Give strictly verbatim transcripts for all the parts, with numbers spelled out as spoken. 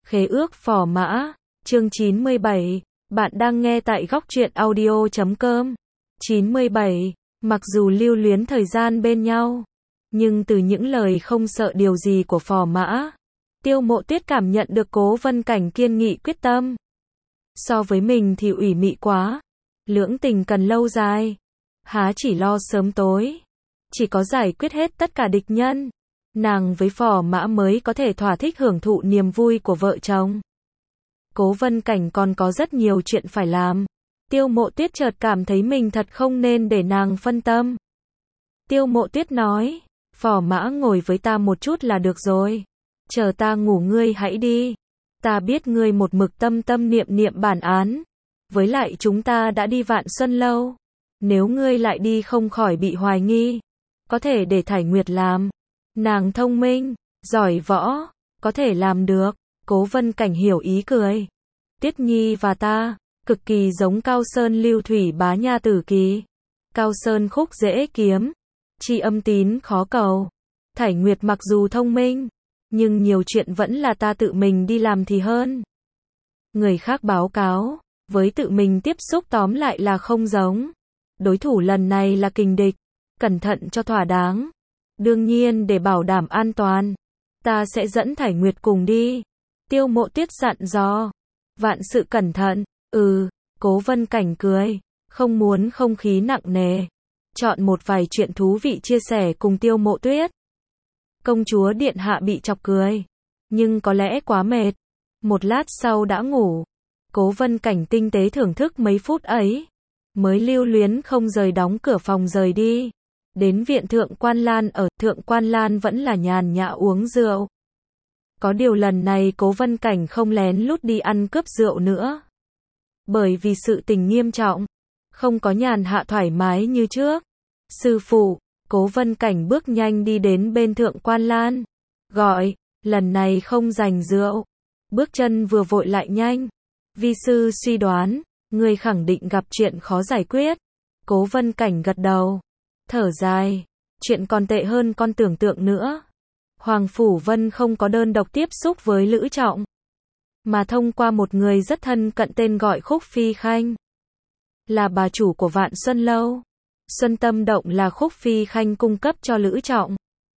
Khế ước phò mã, chương chín mươi bảy, bạn đang nghe tại góc truyện audio chấm com. chín mươi bảy, mặc dù lưu luyến thời gian bên nhau, nhưng từ những lời không sợ điều gì của phò mã, Tiêu Mộ Tuyết cảm nhận được Cố Vân Cảnh kiên nghị quyết tâm. So với mình thì ủy mị quá, lưỡng tình cần lâu dài, há chỉ lo sớm tối, chỉ có giải quyết hết tất cả địch nhân, nàng với phò mã mới có thể thỏa thích hưởng thụ niềm vui của vợ chồng. Cố Vân Cảnh còn có rất nhiều chuyện phải làm. Tiêu Mộ Tuyết chợt cảm thấy mình thật không nên để nàng phân tâm. Tiêu Mộ Tuyết nói, phò mã ngồi với ta một chút là được rồi. Chờ ta ngủ ngươi hãy đi. Ta biết ngươi một mực tâm tâm niệm niệm bản án. Với lại chúng ta đã đi Vạn Xuân Lâu. Nếu ngươi lại đi không khỏi bị hoài nghi, có thể để Thải Nguyệt làm. Nàng thông minh, giỏi võ, có thể làm được. Cố Vân Cảnh hiểu ý cười. Tuyết Nhi và ta, cực kỳ giống Cao Sơn Lưu Thủy Bá Nha Tử Kỳ. Cao Sơn khúc dễ kiếm, tri âm tín khó cầu. Thải Nguyệt mặc dù thông minh, nhưng nhiều chuyện vẫn là ta tự mình đi làm thì hơn. Người khác báo cáo, với tự mình tiếp xúc tóm lại là không giống. Đối thủ lần này là kình địch, cẩn thận cho thỏa đáng. Đương nhiên để bảo đảm an toàn, ta sẽ dẫn Thải Nguyệt cùng đi. Tiêu Mộ Tuyết dặn dò. Vạn sự cẩn thận. Ừ, Cố Vân Cảnh cười, không muốn không khí nặng nề. Chọn một vài chuyện thú vị chia sẻ cùng Tiêu Mộ Tuyết. Công chúa điện hạ bị chọc cười, nhưng có lẽ quá mệt. Một lát sau đã ngủ. Cố Vân Cảnh tinh tế thưởng thức mấy phút ấy, mới lưu luyến không rời đóng cửa phòng rời đi. Đến viện Thượng Quan Lan ở, Thượng Quan Lan vẫn là nhàn nhã uống rượu. Có điều lần này Cố Vân Cảnh không lén lút đi ăn cướp rượu nữa. Bởi vì sự tình nghiêm trọng, không có nhàn hạ thoải mái như trước. Sư phụ, Cố Vân Cảnh bước nhanh đi đến bên Thượng Quan Lan. Gọi, lần này không giành rượu. Bước chân vừa vội lại nhanh. Vi sư suy đoán, người khẳng định gặp chuyện khó giải quyết. Cố Vân Cảnh gật đầu. Thở dài, chuyện còn tệ hơn con tưởng tượng nữa. Hoàng Phủ Vân không có đơn độc tiếp xúc với Lữ Trọng, mà thông qua một người rất thân cận tên gọi Khúc Phi Khanh. Là bà chủ của Vạn Xuân Lâu. Xuân Tâm Động là Khúc Phi Khanh cung cấp cho Lữ Trọng.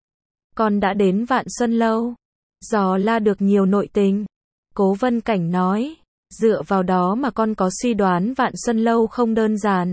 Con đã đến Vạn Xuân Lâu, dò la được nhiều nội tình. Cố Vân Cảnh nói, dựa vào đó mà con có suy đoán Vạn Xuân Lâu không đơn giản.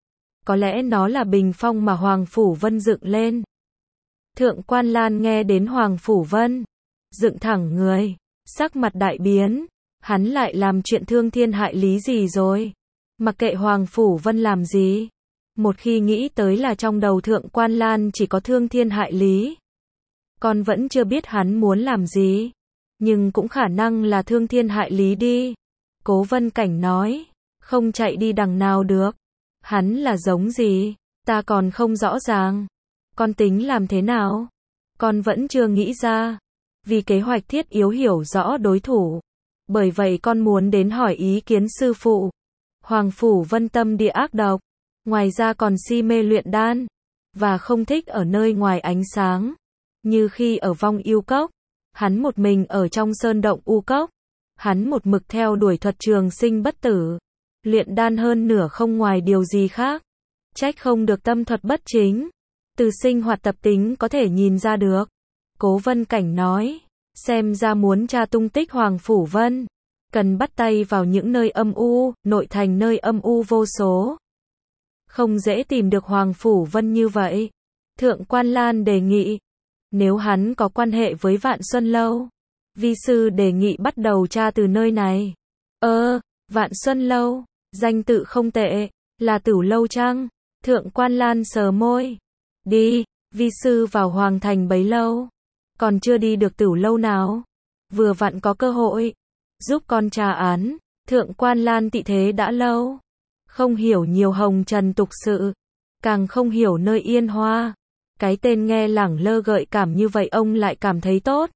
Có lẽ nó là bình phong mà Hoàng Phủ Vân dựng lên. Thượng Quan Lan nghe đến Hoàng Phủ Vân, dựng thẳng người, sắc mặt đại biến. Hắn lại làm chuyện thương thiên hại lý gì rồi? Mặc kệ Hoàng Phủ Vân làm gì, một khi nghĩ tới là trong đầu Thượng Quan Lan chỉ có thương thiên hại lý. Con vẫn chưa biết hắn muốn làm gì, nhưng cũng khả năng là thương thiên hại lý đi. Cố Vân Cảnh nói, không chạy đi đằng nào được. Hắn là giống gì, ta còn không rõ ràng. Con tính làm thế nào? Con vẫn chưa nghĩ ra. Vì kế hoạch thiết yếu hiểu rõ đối thủ. Bởi vậy con muốn đến hỏi ý kiến sư phụ. Hoàng Phủ Vân tâm địa ác độc. Ngoài ra còn si mê luyện đan. Và không thích ở nơi ngoài ánh sáng. Như khi ở Vong Yêu Cốc. Hắn một mình ở trong sơn động U Cốc. Hắn một mực theo đuổi thuật trường sinh bất tử. Luyện đan hơn nửa không ngoài điều gì khác. Trách không được tâm thuật bất chính. Từ sinh hoạt tập tính có thể nhìn ra được. Cố Vân Cảnh nói, xem ra muốn tra tung tích Hoàng Phủ Vân, cần bắt tay vào những nơi âm u, nội thành nơi âm u vô số. Không dễ tìm được Hoàng Phủ Vân như vậy. Thượng Quan Lan đề nghị, nếu hắn có quan hệ với Vạn Xuân Lâu, vi sư đề nghị bắt đầu tra từ nơi này. Ơ, Vạn Xuân Lâu, danh tự không tệ, là Tửu Lâu chăng? Thượng Quan Lan sờ môi. Đi, vi sư vào Hoàng Thành bấy lâu, còn chưa đi được Tửu Lâu nào. Vừa vặn có cơ hội, giúp con tra án. Thượng Quan Lan tị thế đã lâu, không hiểu nhiều hồng trần tục sự, càng không hiểu nơi yên hoa. Cái tên nghe lẳng lơ gợi cảm như vậy ông lại cảm thấy tốt.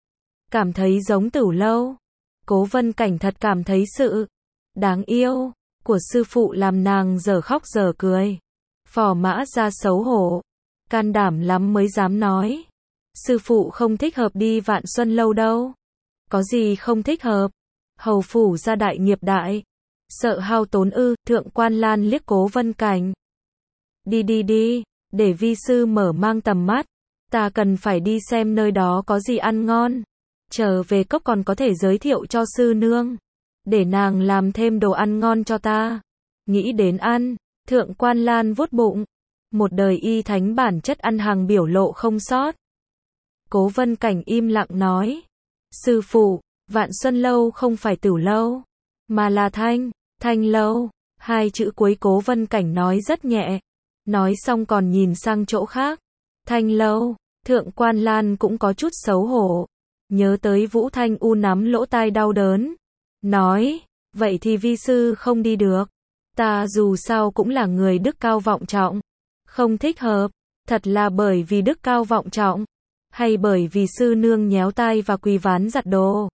Cảm thấy giống Tửu Lâu. Cố Vân Cảnh thật cảm thấy sự đáng yêu của sư phụ làm nàng giờ khóc giờ cười. Phò mã ra xấu hổ, can đảm lắm mới dám nói. Sư phụ không thích hợp đi Vạn Xuân Lâu đâu. Có gì không thích hợp? Hầu phủ gia đại nghiệp đại. Sợ hao tốn ư, Thượng Quan Lan liếc Cố Vân Cảnh. Đi đi đi, để vi sư mở mang tầm mắt. Ta cần phải đi xem nơi đó có gì ăn ngon. Trở về cốc còn có thể giới thiệu cho sư nương. Để nàng làm thêm đồ ăn ngon cho ta. Nghĩ đến ăn, Thượng Quan Lan vuốt bụng. Một đời y thánh bản chất ăn hàng biểu lộ không sót. Cố Vân Cảnh im lặng nói. Sư phụ, Vạn Xuân Lâu không phải Tử Lâu, mà là Thanh, Thanh Lâu. Hai chữ cuối Cố Vân Cảnh nói rất nhẹ. Nói xong còn nhìn sang chỗ khác. Thanh Lâu, Thượng Quan Lan cũng có chút xấu hổ. Nhớ tới Vũ Thanh U nắm lỗ tai đau đớn. Nói, vậy thì vi sư không đi được. Ta dù sao cũng là người đức cao vọng trọng. Không thích hợp, thật là bởi vì đức cao vọng trọng. Hay bởi vì sư nương nhéo tai và quỳ ván giặt đồ.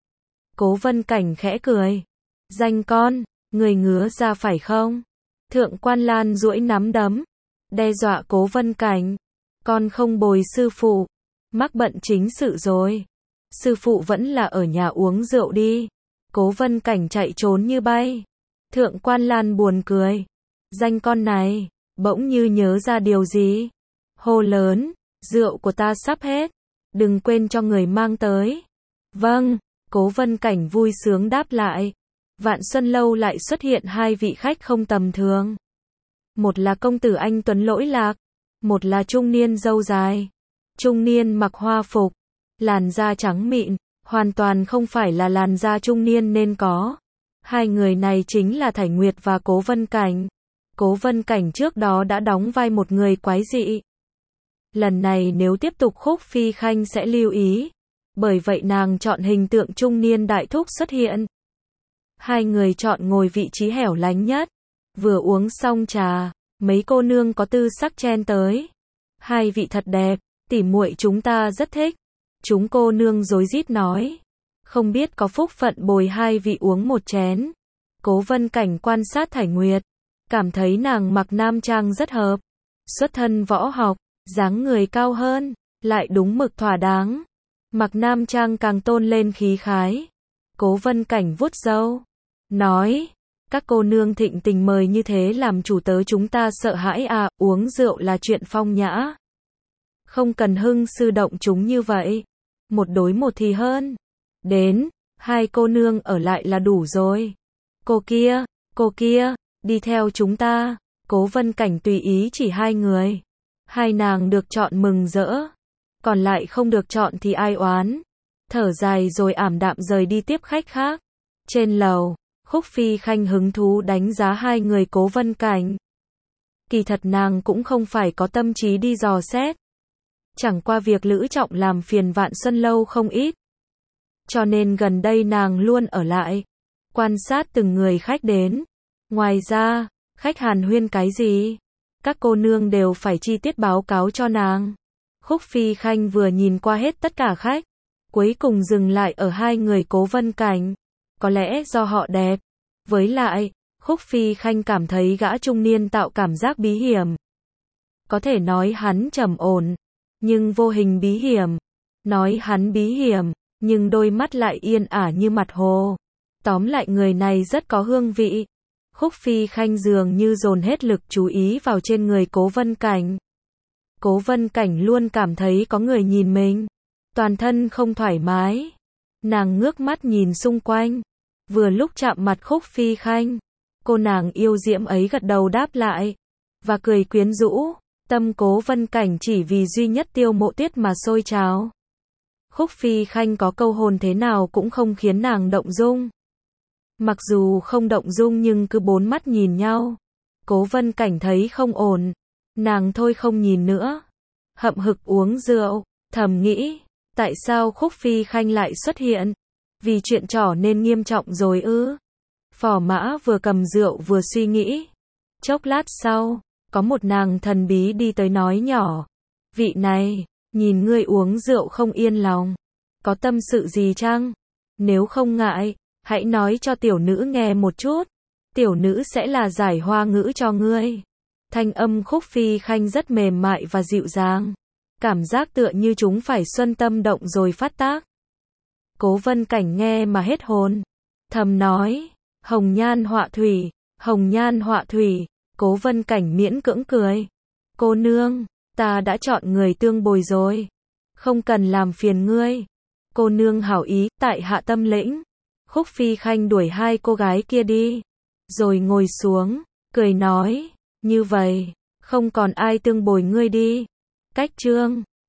Cố Vân Cảnh khẽ cười. Danh con, người ngứa ra phải không? Thượng Quan Lan duỗi nắm đấm. Đe dọa Cố Vân Cảnh. Con không bồi sư phụ. Mắc bận chính sự rồi. Sư phụ vẫn là ở nhà uống rượu đi. Cố Vân Cảnh chạy trốn như bay. Thượng Quan Lan buồn cười. Danh con này, bỗng như nhớ ra điều gì. Hô lớn, rượu của ta sắp hết. Đừng quên cho người mang tới. Vâng, Cố Vân Cảnh vui sướng đáp lại. Vạn Xuân Lâu lại xuất hiện hai vị khách không tầm thường. Một là công tử anh tuấn Lỗi Lạc. Một là trung niên râu dài. Trung niên mặc hoa phục. Làn da trắng mịn. Hoàn toàn không phải là làn da trung niên nên có. Hai người này chính là Thải Nguyệt và Cố Vân Cảnh. Cố Vân Cảnh trước đó đã đóng vai một người quái dị. Lần này nếu tiếp tục Khúc Phi Khanh sẽ lưu ý. Bởi vậy nàng chọn hình tượng trung niên đại thúc xuất hiện. Hai người chọn ngồi vị trí hẻo lánh nhất. Vừa uống xong trà, mấy cô nương có tư sắc chen tới. Hai vị thật đẹp, tỉ muội chúng ta rất thích. Chúng cô nương rối rít nói. Không biết có phúc phận bồi hai vị uống một chén. Cố Vân Cảnh quan sát Thải Nguyệt. Cảm thấy nàng mặc nam trang rất hợp. Xuất thân võ học, dáng người cao hơn, lại đúng mực thỏa đáng. Mặc nam trang càng tôn lên khí khái. Cố Vân Cảnh vuốt râu. Nói. Các cô nương thịnh tình mời như thế làm chủ tớ chúng ta sợ hãi à, uống rượu là chuyện phong nhã. Không cần hưng sư động chúng như vậy. Một đối một thì hơn. Đến, hai cô nương ở lại là đủ rồi. Cô kia, cô kia, đi theo chúng ta. Cố Vân Cảnh tùy ý chỉ hai người. Hai nàng được chọn mừng rỡ. Còn lại không được chọn thì ai oán. Thở dài rồi ảm đạm rời đi tiếp khách khác. Trên lầu, Khúc Phi Khanh hứng thú đánh giá hai người Cố Vân Cảnh. Kỳ thật nàng cũng không phải có tâm trí đi dò xét. Chẳng qua việc Lữ Trọng làm phiền Vạn Xuân Lâu không ít. Cho nên gần đây nàng luôn ở lại. Quan sát từng người khách đến. Ngoài ra, khách hàn huyên cái gì? Các cô nương đều phải chi tiết báo cáo cho nàng. Khúc Phi Khanh vừa nhìn qua hết tất cả khách. Cuối cùng dừng lại ở hai người Cố Vân Cảnh. Có lẽ do họ đẹp. Với lại, Khúc Phi Khanh cảm thấy gã trung niên tạo cảm giác bí hiểm. Có thể nói hắn trầm ổn, nhưng vô hình bí hiểm. Nói hắn bí hiểm, nhưng đôi mắt lại yên ả như mặt hồ. Tóm lại người này rất có hương vị. Khúc Phi Khanh dường như dồn hết lực chú ý vào trên người Cố Vân Cảnh. Cố Vân Cảnh luôn cảm thấy có người nhìn mình. Toàn thân không thoải mái. Nàng ngước mắt nhìn xung quanh. Vừa lúc chạm mặt Khúc Phi Khanh. Cô nàng yêu diễm ấy gật đầu đáp lại. Và cười quyến rũ. Tâm Cố Vân Cảnh chỉ vì duy nhất Tiêu Mộ Tuyết mà sôi trào. Khúc Phi Khanh có câu hồn thế nào cũng không khiến nàng động dung. Mặc dù không động dung nhưng cứ bốn mắt nhìn nhau. Cố Vân Cảnh thấy không ổn. Nàng thôi không nhìn nữa. Hậm hực uống rượu. Thầm nghĩ. Tại sao Khúc Phi Khanh lại xuất hiện? Vì chuyện trò nên nghiêm trọng rồi ư? Phò Mã vừa cầm rượu vừa suy nghĩ. Chốc lát sau, có một nàng thần bí đi tới nói nhỏ. Vị này, nhìn ngươi uống rượu không yên lòng. Có tâm sự gì chăng? Nếu không ngại, hãy nói cho tiểu nữ nghe một chút. Tiểu nữ sẽ là giải hoa ngữ cho ngươi. Thanh âm Khúc Phi Khanh rất mềm mại và dịu dàng. Cảm giác tựa như chúng phải xuân tâm động rồi phát tác. Cố Vân Cảnh nghe mà hết hồn. Thầm nói, hồng nhan họa thủy, hồng nhan họa thủy, Cố Vân Cảnh miễn cưỡng cười. Cô nương, ta đã chọn người tương bồi rồi. Không cần làm phiền ngươi. Cô nương hảo ý, tại hạ tâm lĩnh. Khúc Phi Khanh đuổi hai cô gái kia đi. Rồi ngồi xuống, cười nói, như vậy, không còn ai tương bồi ngươi đi. Cách chương